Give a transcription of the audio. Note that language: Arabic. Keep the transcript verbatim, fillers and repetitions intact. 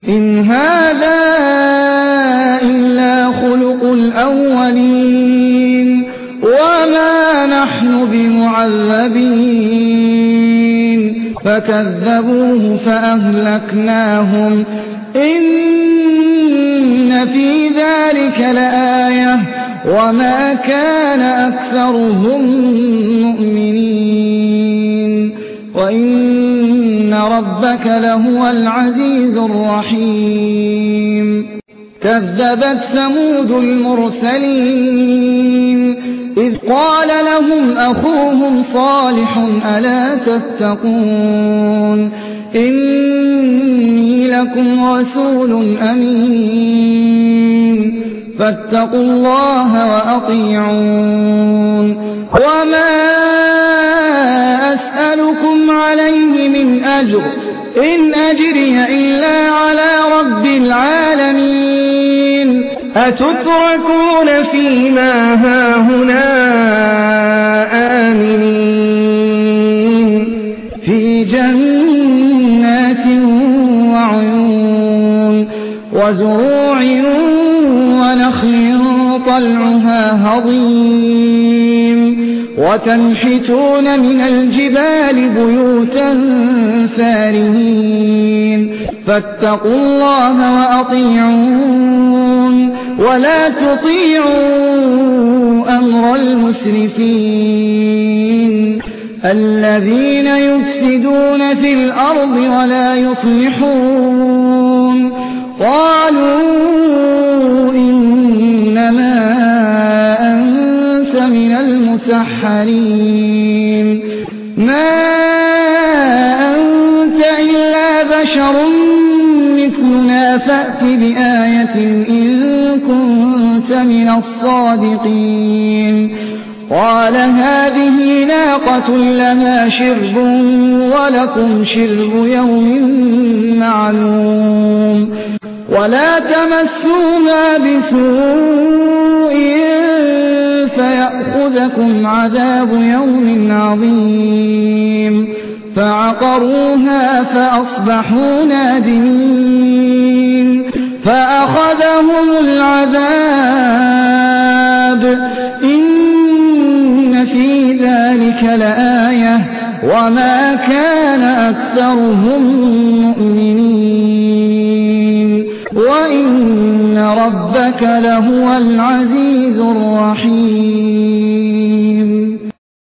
إن هذا إلا خلق الأولين وما نحن بمعذبين فكذبوه فأهلكناهم إن في ذلك لآية وما كان أكثرهم مؤمنين وإن ربك لهو العزيز الرحيم كذبت ثمود المرسلين إذ قال لهم أخوهم صالح ألا تتقون إني لكم رسول أمين فاتقوا الله وأطيعون وما أسألكم عليه من أجر إن أجري إلا على رب العالمين أتتركون فيما هاهنا آمنين في جنات وعيون وزروع ونخل طلعها هضيم وتنحتون من الجبال بيوتا فارهين فاتقوا الله وأطيعون ولا تطيعوا أمر المسرفين الذين يفسدون في الأرض ولا يصلحون قالوا إنما أنت من المسحرين ما أنت إلا بشر مثلنا فأت بآية إن كنت من الصادقين قال هذه ناقة لها شرب ولكم شرب يوم معلوم ولا تمسوها بسوء فيأخذكم عذاب يوم عظيم فعقروها فأصبحوا نادمين فأخذهم العذاب إن في ذلك لآية وما كان أكثرهم مؤمنين وإن ربك لهو العزيز الرحيم